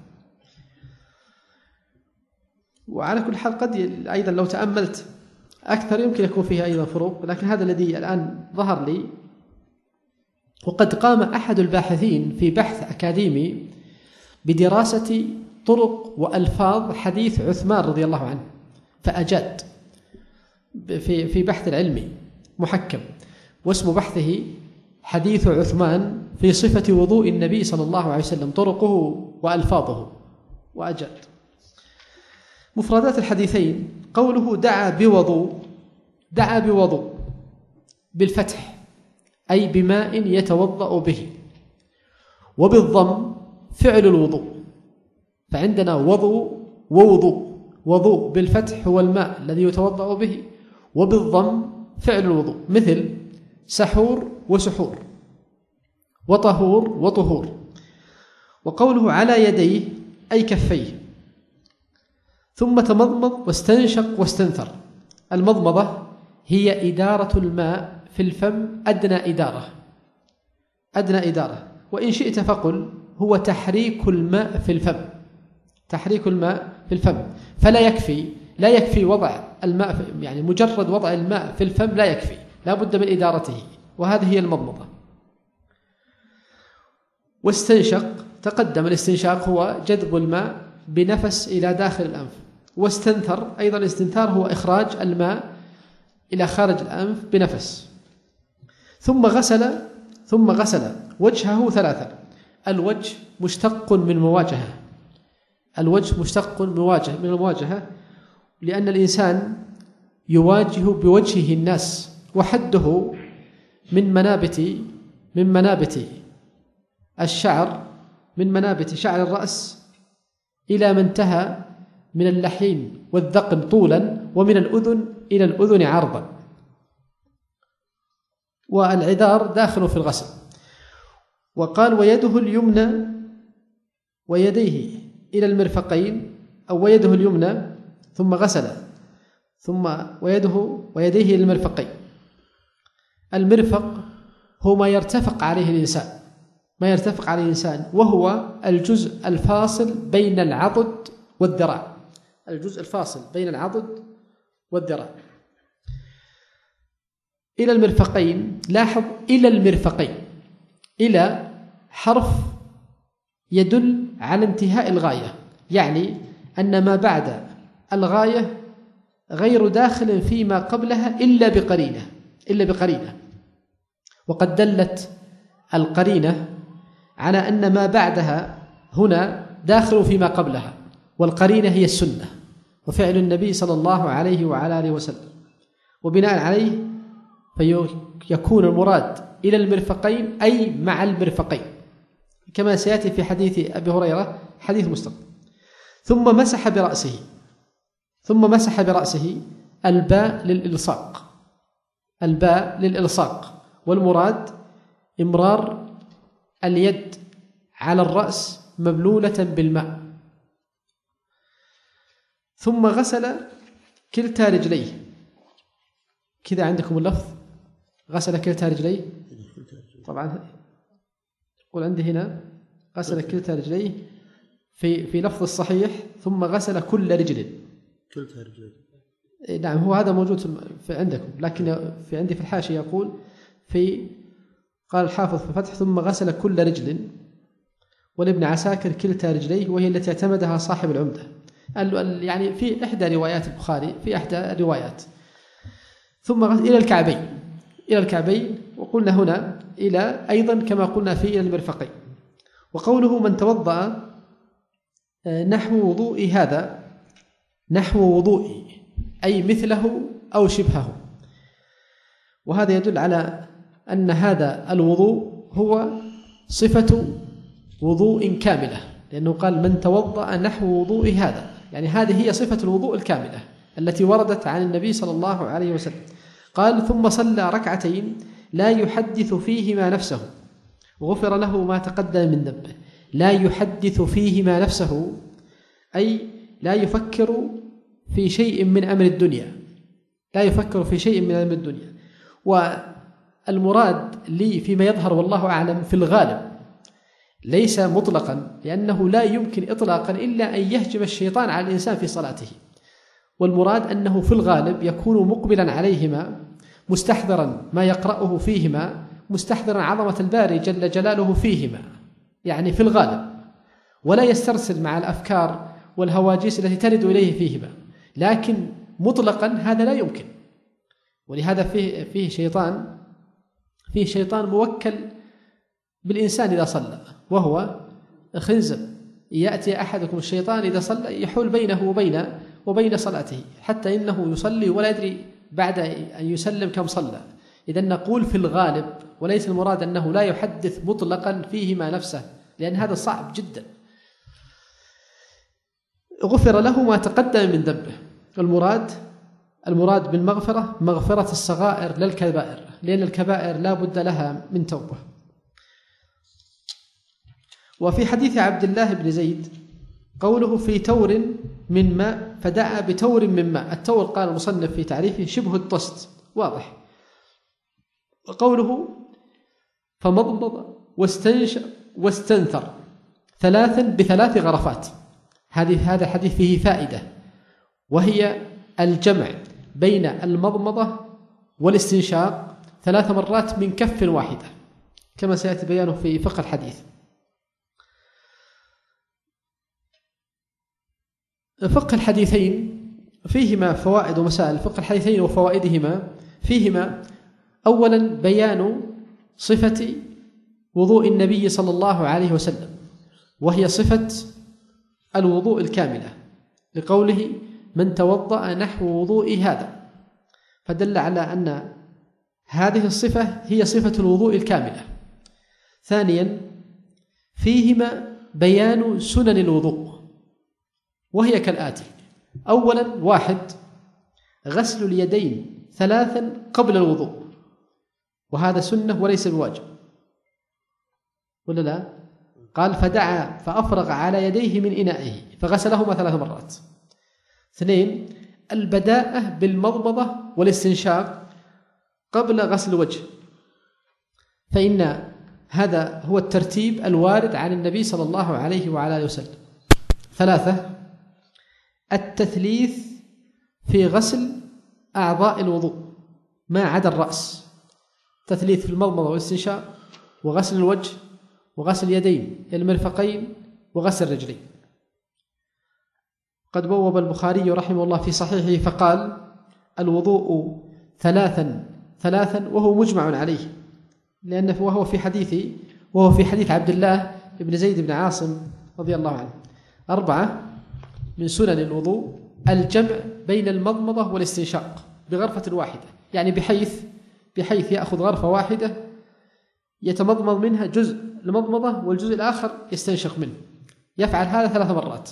وعلى كل حال قد أيضا لو تأملت أكثر يمكن يكون فيها أيضا فروق، لكن هذا الذي الآن ظهر لي. وقد قام أحد الباحثين في بحث أكاديمي بدراسة طرق وألفاظ حديث عثمان رضي الله عنه، فأجاد في في بحث العلمي محكم، واسم بحثه حديث عثمان في صفة وضوء النبي صلى الله عليه وسلم، طرقه وألفاظه، وأجاد. مفردات الحديثين: قوله دعا بوضوء، دعا بوضوء بالفتح أي بماء يتوضأ به، وبالضم فعل الوضوء، فعندنا وضوء ووضوء. وضوء بالفتح هو الماء الذي يتوضأ به، وبالضم فعل الوضوء، مثل سحور وسحور، وطهور وطهور. وقوله على يديه أي كفيه. ثم تمضمض واستنشق واستنثر. المضمضة هي إدارة الماء في الفم أدنى إدارة، أدنى إدارة، وإن شئت فقل هو تحريك الماء في الفم، تحريك الماء في الفم. فلا يكفي لا يكفي وضع الماء في يعني مجرد وضع الماء في الفم لا يكفي، لا بد من إدارته، وهذه هي المضمضة. واستنشق، تقدم الاستنشاق هو جذب الماء بنفس إلى داخل الأنف. واستنثر أيضا، الاستنثار هو إخراج الماء إلى خارج الأنف بنفس. ثم غسل ثم غسل وجهه ثلاثة. الوجه مشتق من مواجهة، الوجه مشتق من مواجهة من المواجهة لأن الإنسان يواجه بوجهه الناس، وحده من منابت من منابت الشعر، من منابت شعر الرأس إلى ما انتهى من اللحين والذقن طولا، ومن الأذن إلى الأذن عرضا، والعذار داخل في الغسل. وقال ويده اليمنى ويديه إلى المرفقين، أو ويده اليمنى ثم غسل، ثم ويده ويديه إلى المرفقين. المرفق هو ما يرتفق عليه الإنسان، ما يرتفق عليه الإنسان، وهو الجزء الفاصل بين العضد والذراع، الجزء الفاصل بين العضد والذراع. إلى المرفقين، لاحظ إلى المرفقين، إلى حرف يدل على انتهاء الغاية، يعني أن ما بعد الغاية غير داخل فيما قبلها إلا بقرينة إلا بقرينة وقد دلت القرينة على أن ما بعدها هنا داخل فيما قبلها، والقرينة هي السنة وفعل النبي صلى الله عليه وعلى آله وسلم، وبناء عليه فيكون المراد إلى المرفقين أي مع المرفقين، كما سيأتي في حديث أبي هريرة حديث مستقل. ثم مسح برأسه ثم مسح برأسه الباء للإلصاق، الباء للإلصاق، والمراد إمرار اليد على الرأس مبلولة بالماء. ثم غسل كلتا رجليه، كذا عندكم اللفظ غسل كلتا رجليه، طبعا يقول عندي هنا غسل كلتا رجليه في في لفظ الصحيح ثم غسل كل رجل، كلتا رجليه نعم هو هذا موجود في عندكم، لكن في عندي في الحاشية يقول في قال الحافظ في الفتح ثم غسل كل رجل، ولابن عساكر كلتا رجليه وهي التي اعتمدها صاحب العمدة. يعني في إحدى روايات البخاري في إحدى روايات ثم إلى الكعبين إلى الكعبين وقلنا هنا إلى أيضا كما قلنا في إلى المرفقين. وقوله من توضأ نحو وضوء هذا نحو وضوئي أي مثله أو شبهه، وهذا يدل على أن هذا الوضوء هو صفة وضوء كاملة، لأنه قال من توضأ نحو وضوء هذا، يعني هذه هي صفة الوضوء الكاملة التي وردت عن النبي صلى الله عليه وسلم. قال ثم صلى ركعتين لا يحدث فيهما نفسه وغفر له ما تقدم من ذنبه. لا يحدث فيهما نفسه أي لا يفكر في شيء من أمر الدنيا، لا يفكر في شيء من أمر الدنيا. والمراد لي فيما يظهر والله أعلم في الغالب ليس مطلقا، لأنه لا يمكن إطلاقا إلا أن يهجم الشيطان على الإنسان في صلاته، والمراد أنه في الغالب يكون مقبلا عليهما مستحضرا ما يقرأه فيهما، مستحضرا عظمة الباري جل جلاله فيهما، يعني في الغالب، ولا يسترسل مع الأفكار والهواجيس التي ترد إليه فيهما. لكن مطلقا هذا لا يمكن، ولهذا فيه, فيه شيطان فيه شيطان موكل بالإنسان إذا صلى، وهو خنزب. يأتي أحدكم الشيطان إذا صلى يحول بينه وبين وبين صلاته، حتى إنه يصلي ولا يدري بعد أن يسلم كم صلى. إذن نقول في الغالب، وليس المراد أنه لا يحدث مطلقا فيهما نفسه، لأن هذا صعب جدا. غفر له ما تقدم من ذنبه. المراد المراد بالمغفرة مغفرة الصغائر للكبائر، لأن الكبائر لا بد لها من توبة. وفي حديث عبد الله بن زيد قوله في تور من ماء فدعا بتور من ماء. التور قال المصنف في تعريفه شبه الطست، واضح. وقوله فمضمض واستنشق واستنثر ثلاثا بثلاث غرفات. هذه هذا الحديث فيه فائدة، وهي الجمع بين المضمضة والاستنشاق ثلاث مرات من كف واحدة، كما سيأتي بيانه في فقه الحديث. فقه الحديثين فيهما فوائد ومسائل. فقه الحديثين وفوائدهما فيهما أولا بيان صفة وضوء النبي صلى الله عليه وسلم، وهي صفة الوضوء الكاملة، لقوله من توضأ نحو وضوء هذا، فدل على أن هذه الصفة هي صفة الوضوء الكاملة. ثانيا فيهما بيان سنن الوضوء، وهي كالآتي: أولا واحد غسل اليدين ثلاثا قبل الوضوء، وهذا سنة وليس بواجب، ولا لا؟ قال فدعا فأفرغ على يديه من إنائه فغسلهما ثلاث مرات. اثنين البداءة بالمضمضة والاستنشاق قبل غسل الوجه، فإن هذا هو الترتيب الوارد عن النبي صلى الله عليه وعلى آله وسلم. ثلاثة التثليث في غسل أعضاء الوضوء ما عدا الرأس، تثليث في المضمضة والاستنشاق وغسل الوجه وغسل اليدين إلى المرفقين وغسل الرجلين. قد بوب البخاري رحمه الله في صحيحه فقال الوضوء ثلاثا ثلاثا، وهو مجمع عليه، لأنه وهو في حديث وهو في حديث عبد الله بن زيد بن عاصم رضي الله عنه. أربعة من سنن الوضوء الجمع بين المضمضة والاستنشاق بغرفة واحدة، يعني بحيث بحيث يأخذ غرفة واحدة يتمضمض منها جزء المضمضة والجزء الآخر يستنشق منه، يفعل هذا ثلاث مرات.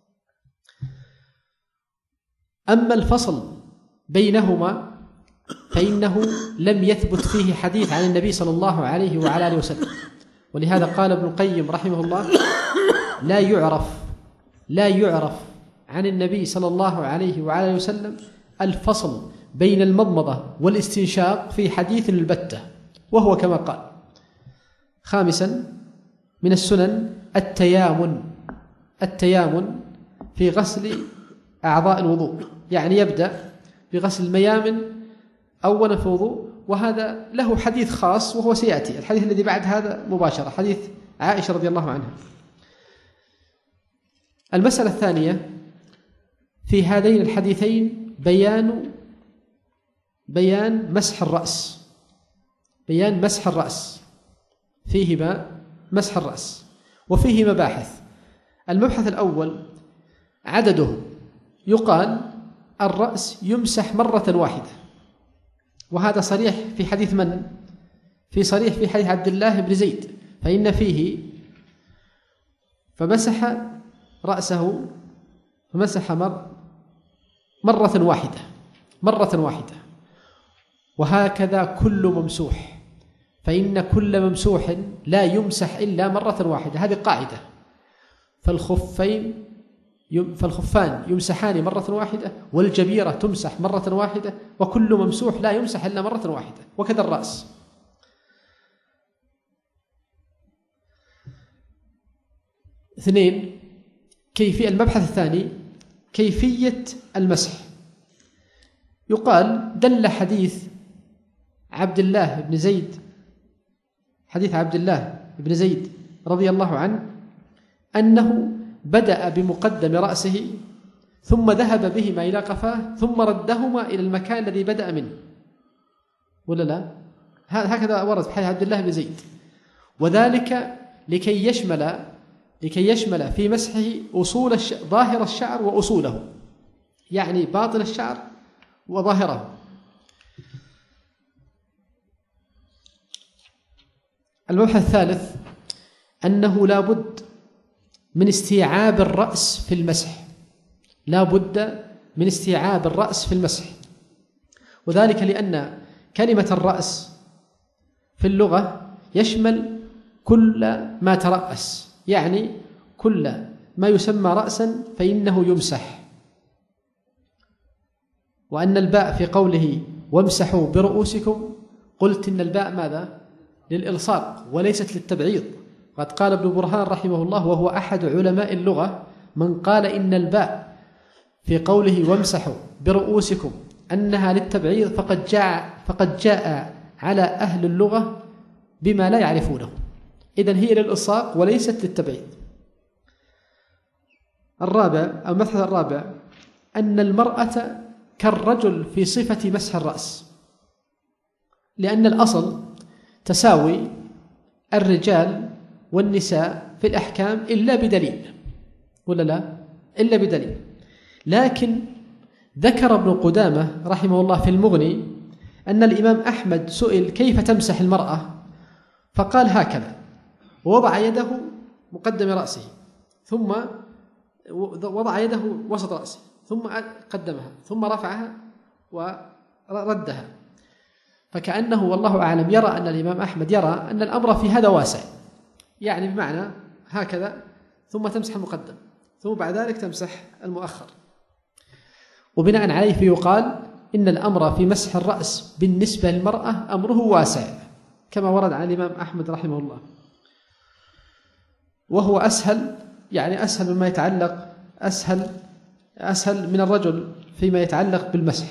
أما الفصل بينهما فإنه لم يثبت فيه حديث عن النبي صلى الله عليه وعلى آله وسلم، ولهذا قال ابن القيم رحمه الله لا يعرف لا يعرف عن النبي صلى الله عليه وعلى آله وسلم الفصل بين المضمضة والاستنشاق في حديث البتة، وهو كما قال. خامسا من السنن التيامن التيامن في غسل أعضاء الوضوء، يعني يبدأ بغسل الميامن أولا في الوضوء، وهذا له حديث خاص وهو سيأتي الحديث الذي بعد هذا مباشرة، حديث عائشة رضي الله عنها. المسألة الثانية في هذين الحديثين بيان بيان مسح الرأس، بيان مسح الرأس، فيهما مسح الرأس وفيه مباحث. المبحث الأول عدده، يقال الرأس يمسح مرة واحدة، وهذا صريح في حديث من؟ في صريح في حديث عبد الله بن زيد، فإن فيه فمسح رأسه فمسح مر مرة واحدة مرة واحدة وهكذا كل ممسوح، فإن كل ممسوح لا يمسح إلا مرة واحدة، هذه قاعدة. فالخفين فالخفان يمسحان مرة واحدة، والجبيرة تمسح مرة واحدة، وكل ممسوح لا يمسح إلا مرة واحدة، وكذا الرأس. اثنين، كيفية المبحث الثاني كيفية المسح. يقال دل حديث عبد الله بن زيد حديث عبد الله بن زيد رضي الله عنه أنه بدأ بمقدم رأسه ثم ذهب بهما إلى قفاه ثم ردهما إلى المكان الذي بدأ منه، ولا لا؟ هكذا ورد في حديث عبد الله بن زيد، وذلك لكي يشمل لكي يشمل في مسحه أصول الش... ظاهر الشعر وأصوله، يعني باطن الشعر وظاهره. المبحث الثالث أنه لا بد من استيعاب الرأس في المسح، لا بد من استيعاب الرأس في المسح، وذلك لأن كلمة الرأس في اللغة يشمل كل ما ترأس، يعني كل ما يسمى رأسا فإنه يمسح. وأن الباء في قوله وامسحوا برؤوسكم قلت إن الباء ماذا؟ للإلصاق وليست للتبعيض. قد قال ابن برهان رحمه الله وهو أحد علماء اللغة من قال إن الباء في قوله وامسحوا برؤوسكم أنها للتبعيض فقد جاء فقد جاء على أهل اللغة بما لا يعرفونه، إذن هي للإلصاق وليست للتبعيض. الرابع أو المبحث الرابع أن المرأة كالرجل في صفة مسح الرأس، لأن الأصل تساوي الرجال والنساء في الأحكام إلا بدليل، ولا لا؟ إلا بدليل. لكن ذكر ابن قدامة رحمه الله في المغني أن الإمام أحمد سئل كيف تمسح المرأة فقال هكذا، ووضع يده مقدم رأسه ثم وضع يده وسط رأسه ثم قدمها ثم رفعها وردها، فكأنه والله أعلم يرى أن الإمام أحمد يرى أن الأمر في هذا واسع، يعني بمعنى هكذا ثم تمسح المقدم ثم بعد ذلك تمسح المؤخر، وبناء عليه فيقال إن الأمر في مسح الرأس بالنسبة للمرأة أمره واسع كما ورد عن الإمام أحمد رحمه الله، وهو أسهل، يعني أسهل مما يتعلق أسهل أسهل من الرجل فيما يتعلق بالمسح.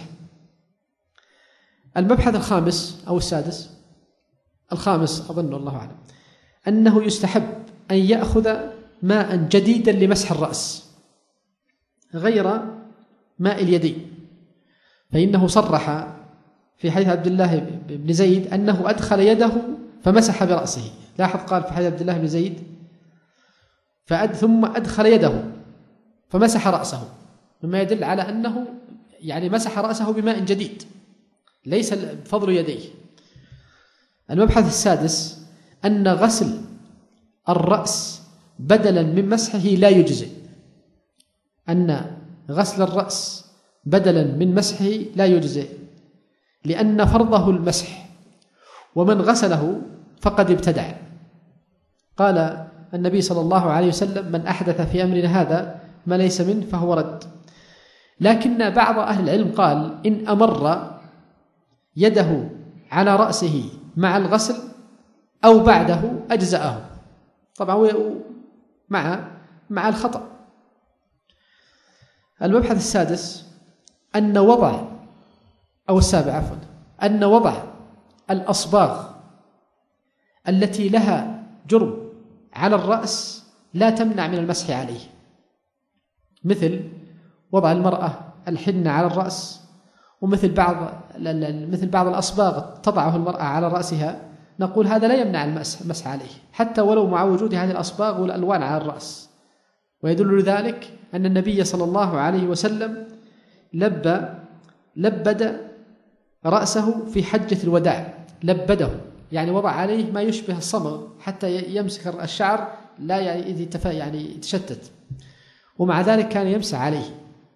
المبحث الخامس أو السادس الخامس أظن الله أعلم أنه يستحب أن يأخذ ماء جديدا لمسح الرأس غير ماء اليدين، فإنه صرح في حديث عبد الله بن زيد أنه أدخل يده فمسح برأسه. لاحظ قال في حديث عبد الله بن زيد فأد ثم أدخل يده فمسح رأسه، مما يدل على أنه يعني مسح رأسه بماء جديد ليس فضل يديه. المبحث السادس أن غسل الرأس بدلا من مسحه لا يجزئ، أن غسل الرأس بدلا من مسحه لا يجزئ، لأن فرضه المسح، ومن غسله فقد ابتدع. قال النبي صلى الله عليه وسلم من أحدث في أمرنا هذا ما ليس منه فهو رد. لكن بعض أهل العلم قال إن أمر يده على رأسه مع الغسل أو بعده أجزأه، طبعا مع مع الخطأ. المبحث السادس أن وضع أو السابع عفوا أن وضع الأصباغ التي لها جرم على الرأس لا تمنع من المسح عليه، مثل وضع المرأة الحنة على الرأس، ومثل بعض مثل بعض الأصباغ تضعه المرأة على رأسها، نقول هذا لا يمنع المسح عليه حتى ولو مع وجود هذه الأصباغ والألوان على الرأس. ويدل لذلك أن النبي صلى الله عليه وسلم لب لبد رأسه في حجة الوداع، لبده يعني وضع عليه ما يشبه الصمغ حتى يمسك الشعر لا يعني يتشتت، ومع ذلك كان يمسح عليه.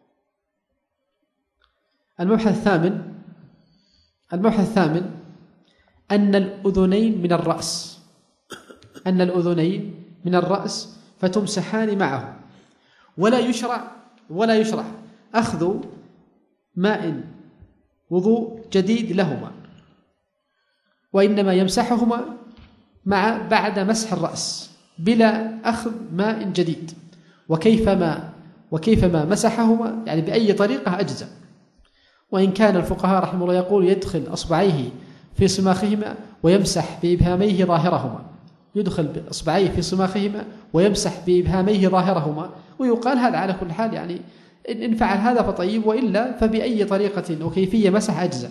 المبحث الثامن المبحث الثامن أن الأذنين من الرأس أن الأذنين من الرأس فتمسحان معه، ولا يشرع ولا يشرع أخذ ماء وضوء جديد لهما، وإنما يمسحهما مع بعد مسح الرأس بلا أخذ ماء جديد، وكيفما وكيفما مسحهما يعني بأي طريقة أجزاء. وإن كان الفقهاء رحمه الله يقول يدخل أصبعيه في صماخهما ويمسح بإبهاميه ظاهرهما، يدخل بإصبعيه في صماخهما ويمسح بإبهاميه ظاهرهما، ويقال هذا على كل حال يعني إن فعل هذا فطيب، وإلا فبأي طريقة وكيفية مسح أجزاء.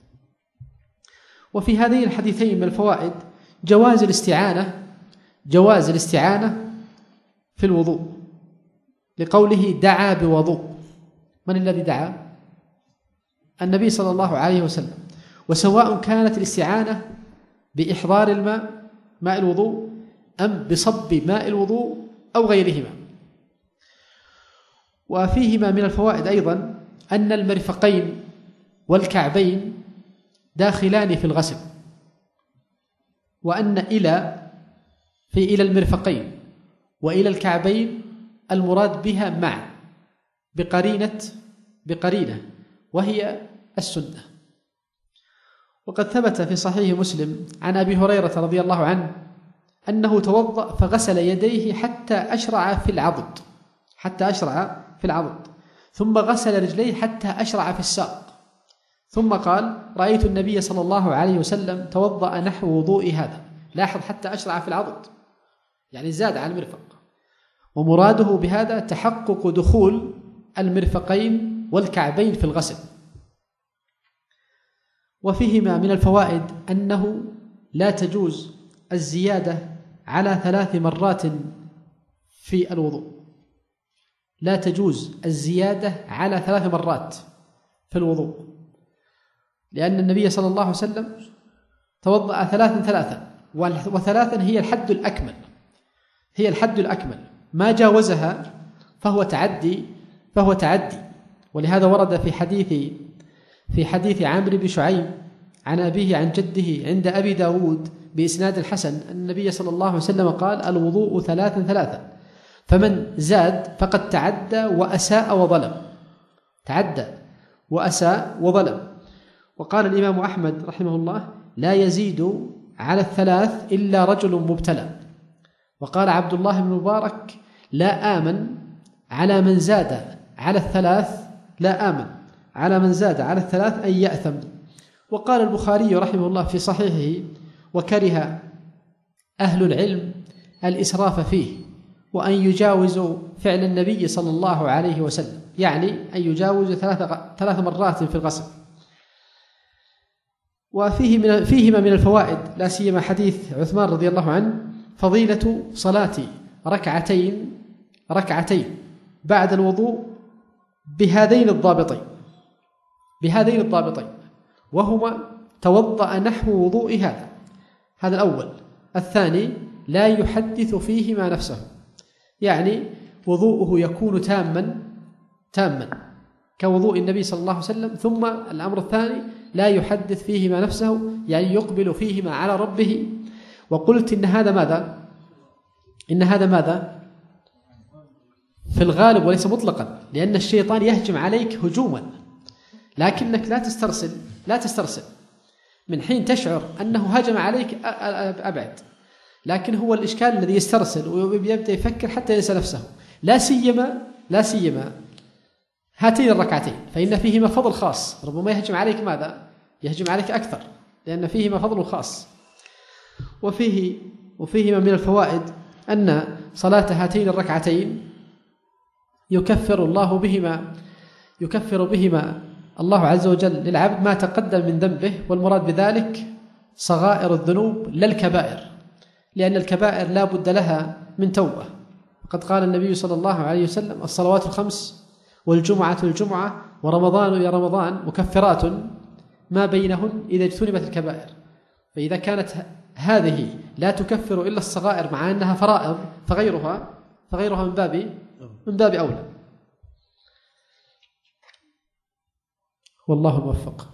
وفي هذين الحديثين من الفوائد جواز الاستعانة جواز الاستعانة في الوضوء، لقوله دعا بوضوء. من الذي دعا؟ النبي صلى الله عليه وسلم. وسواء كانت الاستعانة بإحضار الماء ماء الوضوء أم بصب ماء الوضوء أو غيرهما. وفيهما من الفوائد أيضا أن المرفقين والكعبين داخلان في الغسل، وأن إلى في إلى المرفقين وإلى الكعبين المراد بها معا بقرينة بقرينة وهي السنة. وقد ثبت في صحيح مسلم عن أبي هريرة رضي الله عنه أنه توضأ فغسل يديه حتى أشرع في العضد حتى أشرع في العضد ثم غسل رجليه حتى أشرع في الساق، ثم قال رأيت النبي صلى الله عليه وسلم توضأ نحو وضوء هذا. لاحظ حتى أشرع في العضد يعني زاد على المرفق، ومراده بهذا تحقق دخول المرفقين والكعبين في الغسل. وفيهما من الفوائد أنه لا تجوز الزيادة على ثلاث مرات في الوضوء لا تجوز الزيادة على ثلاث مرات في الوضوء، لأن النبي صلى الله عليه وسلم توضأ ثلاثا ثلاثا، وثلاثا هي الحد الأكمل هي الحد الأكمل ما جاوزها فهو تعدي فهو تعدي ولهذا ورد في حديث في حديث عمرو بن شعيب عن أبيه عن جده عند أبي داود بإسناد الحسن أن النبي صلى الله عليه وسلم قال الوضوء ثلاثا ثلاثا، فمن زاد فقد تعدى وأساء وظلم تعدى وأساء وظلم. وقال الإمام أحمد رحمه الله لا يزيد على الثلاث إلا رجل مبتلى. وقال عبد الله بن مبارك لا آمن على من زاد على الثلاث لا آمن على من زاد على الثلاث أن يأثم. وقال البخاري رحمه الله في صحيحه وكره أهل العلم الإسراف فيه وأن يجاوزوا فعل النبي صلى الله عليه وسلم، يعني أن يجاوزوا ثلاث ثلاث مرات في الغسل. وفيه من فيهما من الفوائد لا سيما حديث عثمان رضي الله عنه فضيلة صلاة ركعتين ركعتين بعد الوضوء بهذين الضابطين بهذين الضابطين وهما توضأ نحو وضوء هذا هذا الأول. الثاني لا يحدث فيهما نفسه، يعني وضوءه يكون تاما تاما كوضوء النبي صلى الله عليه وسلم. ثم الأمر الثاني لا يحدث فيهما نفسه، يعني يقبل فيهما على ربه. وقلت إن هذا ماذا إن هذا ماذا في الغالب وليس مطلقا، لأن الشيطان يهجم عليك هجوما، لكنك لا تسترسل لا تسترسل من حين تشعر أنه هجم عليك أبعد. لكن هو الإشكال الذي يسترسل ويبدأ يفكر حتى ينسى نفسه، لا سيما لا سيما هاتين الركعتين فإن فيهما فضل خاص، ربما يهجم عليك ماذا؟ يهجم عليك أكثر، لأن فيهما فضل خاص. وفيه وفيهما من الفوائد أن صلاة هاتين الركعتين يكفر الله بهما يكفر بهما الله عز وجل للعبد ما تقدم من ذنبه، والمراد بذلك صغائر الذنوب لا الكبائر، لأن الكبائر لا بد لها من توبة. وقد قال النبي صلى الله عليه وسلم: الصلوات الخمس والجمعة الجمعة ورمضان إلى رمضان مكفرات ما بينهن إذا اجتنبت الكبائر. فإذا كانت هذه لا تكفر إلا الصغائر مع أنها فرائض، فغيرها فغيرها من باب من باب أولى. والله الموفق.